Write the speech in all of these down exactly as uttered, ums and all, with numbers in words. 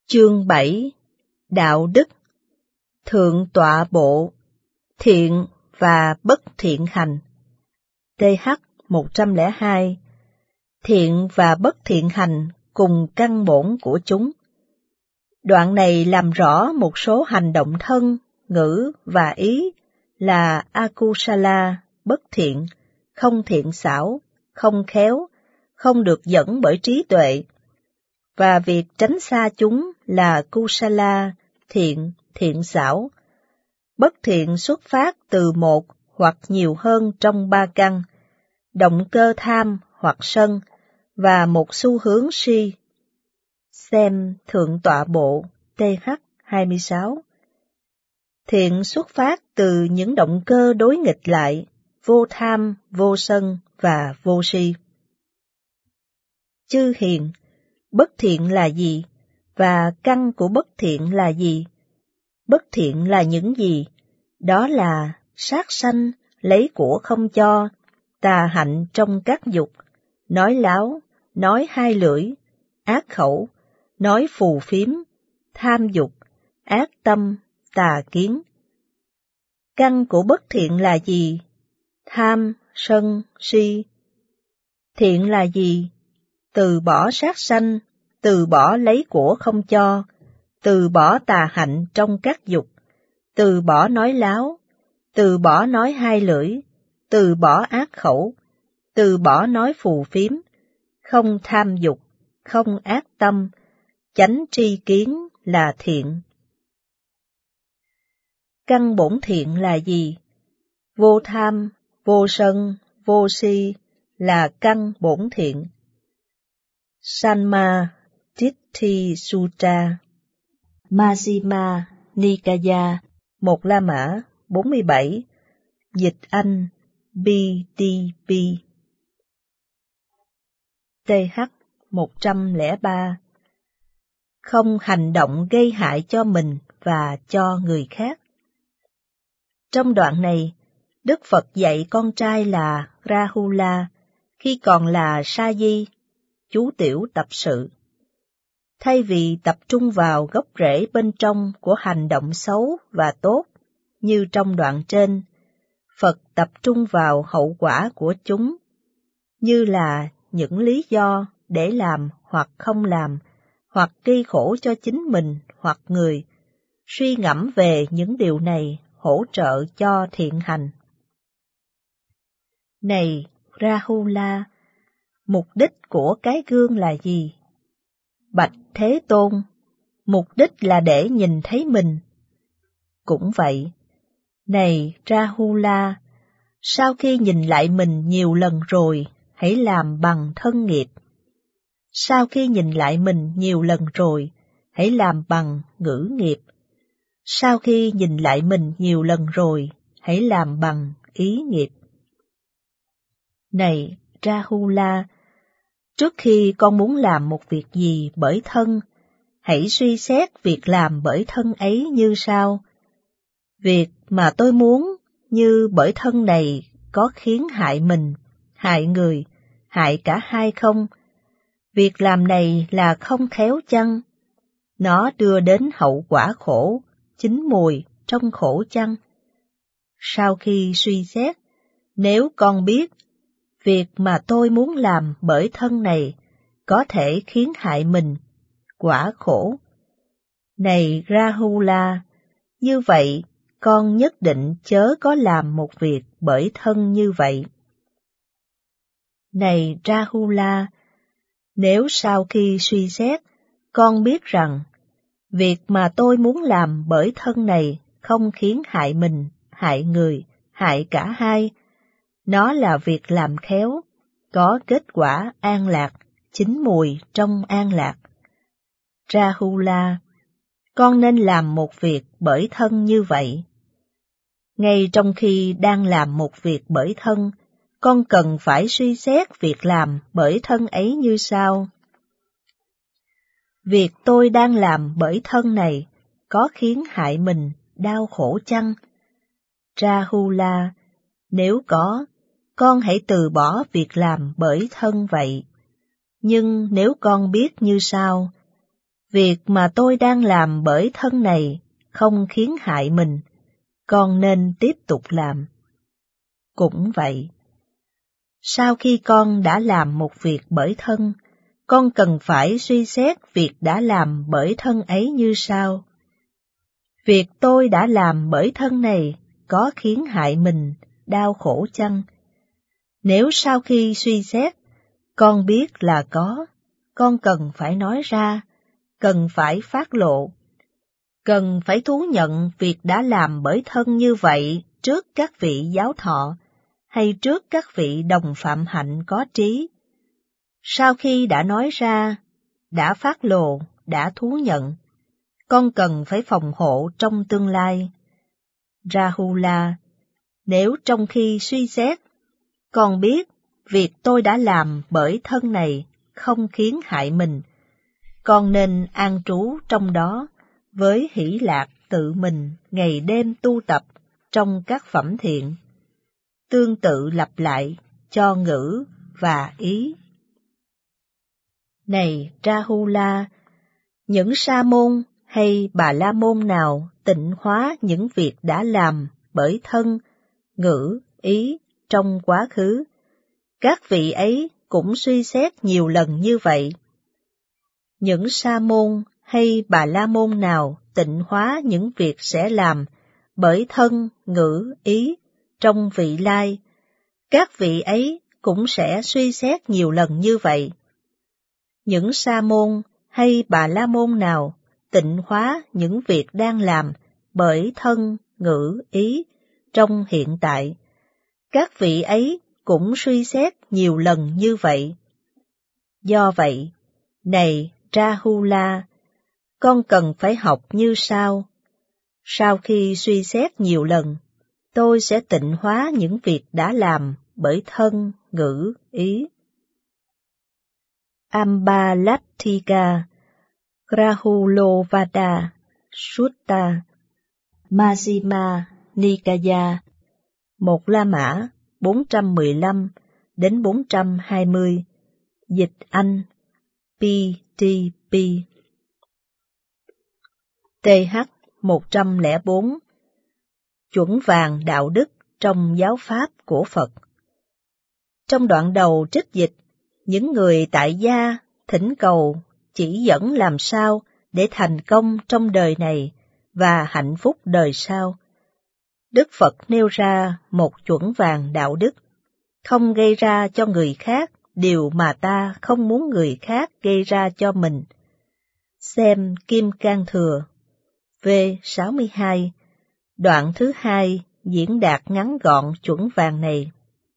Chương bảy. Đạo đức. Thượng tọa bộ, thiện và bất thiện hành. T H một trăm lẻ hai. Thiện và bất thiện hành cùng căn bổn của chúng. Đoạn này làm rõ một số hành động thân, ngữ và ý là akusala, bất thiện, không thiện xảo, không khéo, không được dẫn bởi trí tuệ, và việc tránh xa chúng là kusala, thiện, thiện xảo. Bất thiện xuất phát từ một hoặc nhiều hơn trong ba căn, động cơ tham hoặc sân, và một xu hướng si. Xem Thượng tọa bộ T H hai mươi sáu. Thiện xuất phát từ những động cơ đối nghịch lại, vô tham, vô sân và vô si. Chư hiền, bất thiện là gì, và căn của bất thiện là gì? Bất thiện là những gì? Đó là sát sanh, lấy của không cho, tà hạnh trong các dục, nói láo, nói hai lưỡi, ác khẩu, nói phù phiếm, tham dục, ác tâm, tà kiến. Căn của bất thiện là gì? Tham, sân, si. Thiện là gì? Từ bỏ sát sanh, từ bỏ lấy của không cho, từ bỏ tà hạnh trong các dục, từ bỏ nói láo, từ bỏ nói hai lưỡi, từ bỏ ác khẩu, từ bỏ nói phù phiếm, không tham dục, không ác tâm, chánh tri kiến là thiện. Căn bổn thiện là gì? Vô tham, vô sân, vô si là căn bổn thiện. Sanma Ditti Sutta, Majjhima Nikaya, một La Mã, bốn mươi bảy, dịch Anh, B D B. T H một trăm lẻ ba. Không hành động gây hại cho mình và cho người khác. Trong đoạn này, Đức Phật dạy con trai là Rahula khi còn là sa di, chú tiểu tập sự. Thay vì tập trung vào gốc rễ bên trong của hành động xấu và tốt, như trong đoạn trên, Phật tập trung vào hậu quả của chúng, như là những lý do để làm hoặc không làm, hoặc gây khổ cho chính mình hoặc người. Suy ngẫm về những điều này hỗ trợ cho thiện hành. Này Rahula, mục đích của cái gương là gì? Bạch Thế Tôn, mục đích là để nhìn thấy mình. Cũng vậy, này Rahula, sau khi nhìn lại mình nhiều lần rồi, hãy làm bằng thân nghiệp. Sau khi nhìn lại mình nhiều lần rồi, hãy làm bằng ngữ nghiệp. Sau khi nhìn lại mình nhiều lần rồi, hãy làm bằng ý nghiệp. Này Rahula, trước khi con muốn làm một việc gì bởi thân, hãy suy xét việc làm bởi thân ấy như sau. Việc mà tôi muốn như bởi thân này có khiến hại mình, hại người, hại cả hai không? Việc làm này là không khéo chăng? Nó đưa đến hậu quả khổ, chín mùi trong khổ chăng? Sau khi suy xét, nếu con biết, việc mà tôi muốn làm bởi thân này có thể khiến hại mình, quả khổ. Này Rahula, như vậy con nhất định chớ có làm một việc bởi thân như vậy. Này Rahula, nếu sau khi suy xét, con biết rằng, việc mà tôi muốn làm bởi thân này không khiến hại mình, hại người, hại cả hai, nó là việc làm khéo, có kết quả an lạc, chín mùi trong an lạc. Rahula, con nên làm một việc bởi thân như vậy. Ngay trong khi đang làm một việc bởi thân, con cần phải suy xét việc làm bởi thân ấy như sau. Việc tôi đang làm bởi thân này có khiến hại mình, đau khổ chăng? Rahula, nếu có, con hãy từ bỏ việc làm bởi thân vậy. Nhưng nếu con biết như sau, việc mà tôi đang làm bởi thân này không khiến hại mình, con nên tiếp tục làm. Cũng vậy, sau khi con đã làm một việc bởi thân, con cần phải suy xét việc đã làm bởi thân ấy như sau. Việc tôi đã làm bởi thân này có khiến hại mình đau khổ chăng? Nếu sau khi suy xét, con biết là có, con cần phải nói ra, cần phải phát lộ, cần phải thú nhận việc đã làm bởi thân như vậy trước các vị giáo thọ, hay trước các vị đồng phạm hạnh có trí. Sau khi đã nói ra, đã phát lộ, đã thú nhận, con cần phải phòng hộ trong tương lai. Rahula, nếu trong khi suy xét, con biết việc tôi đã làm bởi thân này không khiến hại mình, con nên an trú trong đó với hỷ lạc tự mình ngày đêm tu tập trong các phẩm thiện, tương tự lặp lại cho ngữ và ý. Này Rahula, những sa môn hay bà la môn nào tịnh hóa những việc đã làm bởi thân, ngữ, ý trong quá khứ, các vị ấy cũng suy xét nhiều lần như vậy. Những sa môn hay bà la môn nào tịnh hóa những việc sẽ làm bởi thân, ngữ, ý trong vị lai, các vị ấy cũng sẽ suy xét nhiều lần như vậy. Những sa môn hay bà la môn nào tịnh hóa những việc đang làm bởi thân, ngữ, ý trong hiện tại, các vị ấy cũng suy xét nhiều lần như vậy. Do vậy, này Rahula, con cần phải học như sau. Sau khi suy xét nhiều lần, tôi sẽ tịnh hóa những việc đã làm bởi thân, ngữ, ý. Ambalatthika Rahulovada Sutta Majjhima Nikaya, một La Mã bốn trăm mười lăm đến bốn trăm hai mươi, dịch Anh pê tê pê. tê hát một trăm lẻ bốn, chuẩn vàng đạo đức trong giáo pháp của Phật. Trong đoạn đầu trích dịch, những người tại gia thỉnh cầu chỉ dẫn làm sao để thành công trong đời này và hạnh phúc đời sau. Đức Phật nêu ra một chuẩn vàng đạo đức, không gây ra cho người khác điều mà ta không muốn người khác gây ra cho mình. Xem Kim Cang Thừa, V sáu mươi hai, đoạn thứ hai diễn đạt ngắn gọn chuẩn vàng này.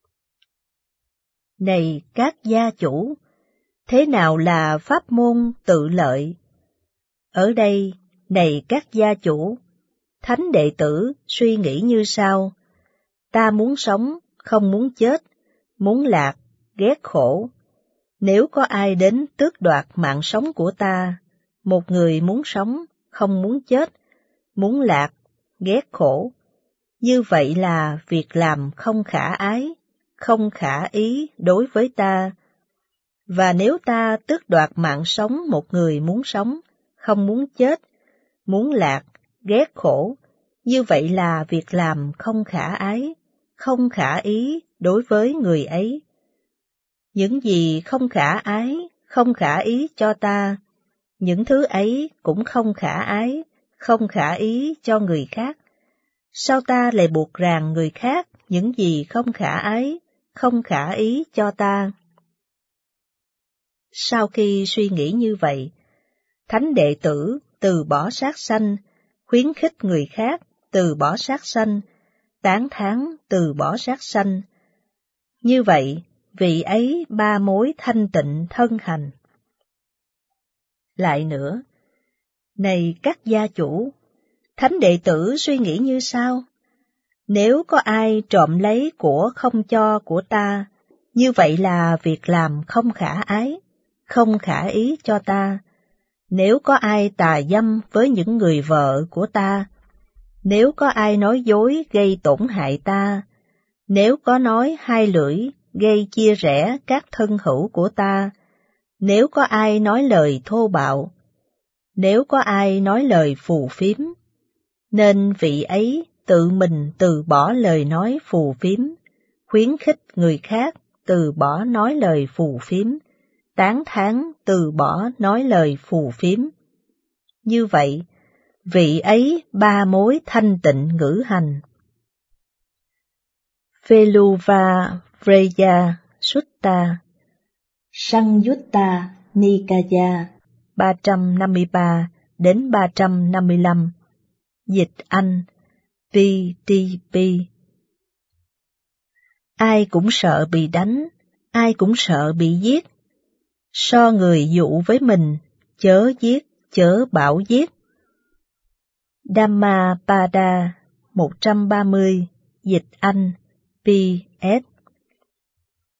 Này các gia chủ, thế nào là pháp môn tự lợi? Ở đây, này các gia chủ, thánh đệ tử suy nghĩ như sau: ta muốn sống, không muốn chết, muốn lạc, ghét khổ. Nếu có ai đến tước đoạt mạng sống của ta, một người muốn sống, không muốn chết, muốn lạc, ghét khổ, như vậy là việc làm không khả ái, không khả ý đối với ta. Và nếu ta tước đoạt mạng sống một người muốn sống, không muốn chết, muốn lạc, ghét khổ, như vậy là việc làm không khả ái, không khả ý đối với người ấy. Những gì không khả ái, không khả ý cho ta, những thứ ấy cũng không khả ái, không khả ý cho người khác. Sao ta lại buộc ràng người khác những gì không khả ái, không khả ý cho ta? Sau khi suy nghĩ như vậy, thánh đệ tử từ bỏ sát sanh, khuyến khích người khác từ bỏ sát sanh, tán thán từ bỏ sát sanh. Như vậy, vị ấy ba mối thanh tịnh thân hành. Lại nữa, này các gia chủ, thánh đệ tử suy nghĩ như sau: nếu có ai trộm lấy của không cho của ta, như vậy là việc làm không khả ái, không khả ý cho ta. Nếu có ai tà dâm với những người vợ của ta, nếu có ai nói dối gây tổn hại ta, nếu có nói hai lưỡi gây chia rẽ các thân hữu của ta, nếu có ai nói lời thô bạo, nếu có ai nói lời phù phiếm, nên vị ấy tự mình từ bỏ lời nói phù phiếm, khuyến khích người khác từ bỏ nói lời phù phiếm, tán thán từ bỏ nói lời phù phiếm. Như vậy, vị ấy ba mối thanh tịnh ngữ hành. Veluvavreya Sutta, Sangyutta Nikaya ba trăm năm mươi ba đến ba trăm năm mươi lăm, dịch Anh pê đê pê. Ai cũng sợ bị đánh, ai cũng sợ bị giết. So người dụ với mình, chớ giết, chớ bảo giết. Dhammapada một trăm ba mươi, dịch Anh pê ét.